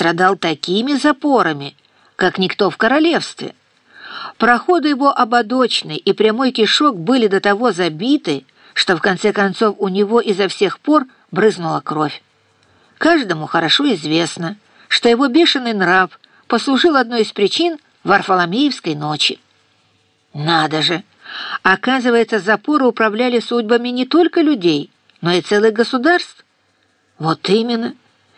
страдал такими запорами, как никто в королевстве. Проходы его ободочный и прямой кишок были до того забиты, что в конце концов у него изо всех пор брызнула кровь. Каждому хорошо известно, что его бешеный нрав послужил одной из причин Варфоломеевской ночи. Надо же! Оказывается, запоры управляли судьбами не только людей, но и целых государств. Вот именно.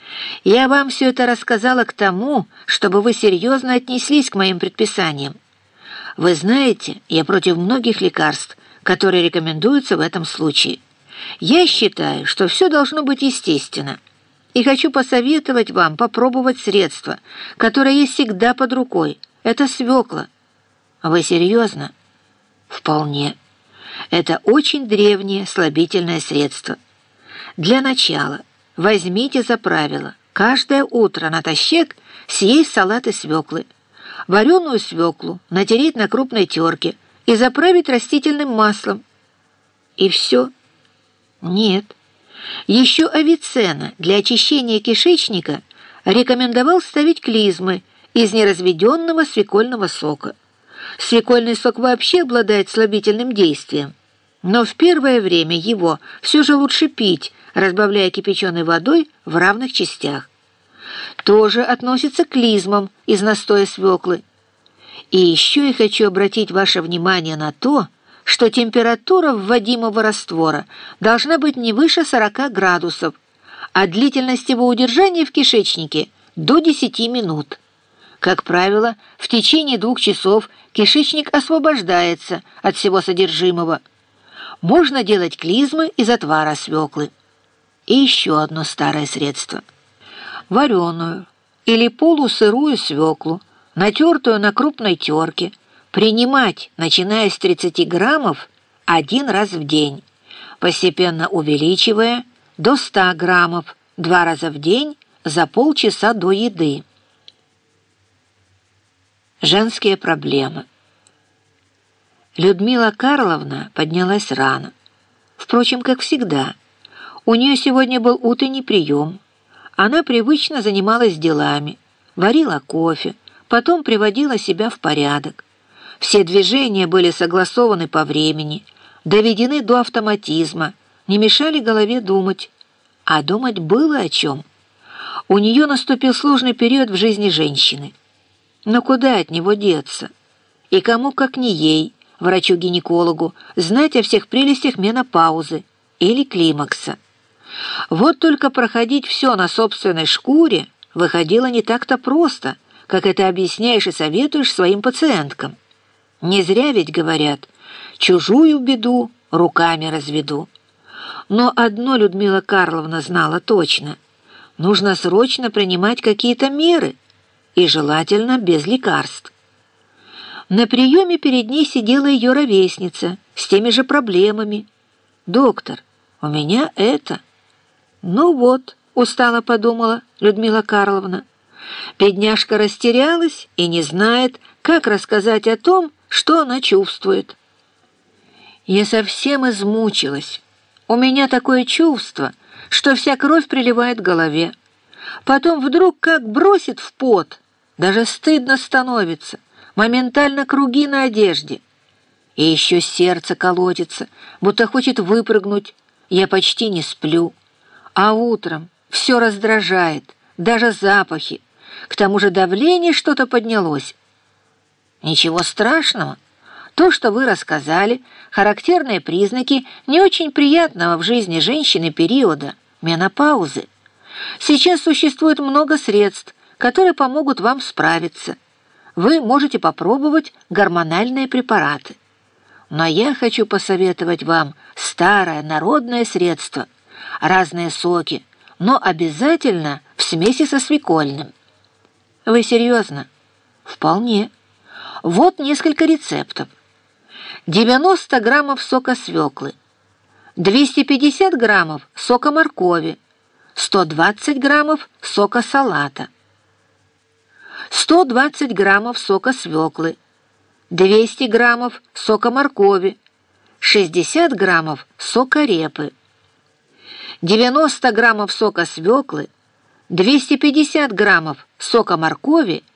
Я вам все это рассказала к тому, чтобы вы серьезно отнеслись к моим предписаниям. Вы знаете, я против многих лекарств, которые рекомендуются в этом случае. Я считаю, что все должно быть естественно. И хочу посоветовать вам попробовать средство, которое есть всегда под рукой. Это свекла. Вы серьезно? Вполне. Это очень древнее слабительное средство. Для начала возьмите за правило каждое утро натощак съесть салат из свеклы, вареную свеклу натереть на крупной терке и заправить растительным маслом. И все? Нет. Еще Авиценна для очищения кишечника рекомендовал ставить клизмы из неразведенного свекольного сока. Свекольный сок вообще обладает слабительным действием, но в первое время его все же лучше пить, разбавляя кипяченой водой в равных частях. Тоже относится к клизмам из настоя свеклы. И еще я хочу обратить ваше внимание на то, что температура вводимого раствора должна быть не выше 40 градусов, а длительность его удержания в кишечнике до 10 минут. Как правило, в течение 2 часов кишечник освобождается от всего содержимого. Можно делать клизмы из отвара свеклы. И еще одно старое средство. Вареную или полусырую свеклу, натертую на крупной терке, принимать, начиная с 30 граммов, 1 раз в день, постепенно увеличивая до 100 граммов 2 раза в день за полчаса до еды. Женские проблемы. Людмила Карловна поднялась рано. Впрочем, как всегда. У нее сегодня был утренний прием. Она привычно занималась делами, варила кофе, потом приводила себя в порядок. Все движения были согласованы по времени, доведены до автоматизма, не мешали голове думать. А думать было о чем. У нее наступил сложный период в жизни женщины. Но куда от него деться? И кому, как не ей, врачу-гинекологу, знать о всех прелестях менопаузы или климакса? Вот только проходить все на собственной шкуре выходило не так-то просто, как это объясняешь и советуешь своим пациенткам. Не зря ведь говорят: чужую беду руками разведу. Но одно Людмила Карловна знала точно: нужно срочно принимать какие-то меры, и желательно без лекарств. На приеме перед ней сидела ее ровесница с теми же проблемами. «Доктор, у меня это...» «Ну вот», — устало подумала Людмила Карловна, бедняжка растерялась и не знает, как рассказать о том, что она чувствует. «Я совсем измучилась. У меня такое чувство, что вся кровь приливает к голове. Потом вдруг как бросит в пот, даже стыдно становится, моментально круги на одежде. И еще сердце колотится, будто хочет выпрыгнуть. Я почти не сплю. А утром все раздражает, даже запахи. К тому же давление что-то поднялось». «Ничего страшного. То, что вы рассказали, характерные признаки не очень приятного в жизни женщины периода менопаузы. Сейчас существует много средств, которые помогут вам справиться. Вы можете попробовать гормональные препараты. Но я хочу посоветовать вам старое народное средство, разные соки, но обязательно в смеси со свекольным». «Вы серьезно?» «Вполне. Вот несколько рецептов. 90 граммов сока свеклы, 250 граммов сока моркови, 120 граммов сока салата, 120 граммов сока свеклы, 200 граммов сока моркови, 60 граммов сока репы, 90 граммов сока свеклы, 250 граммов сока моркови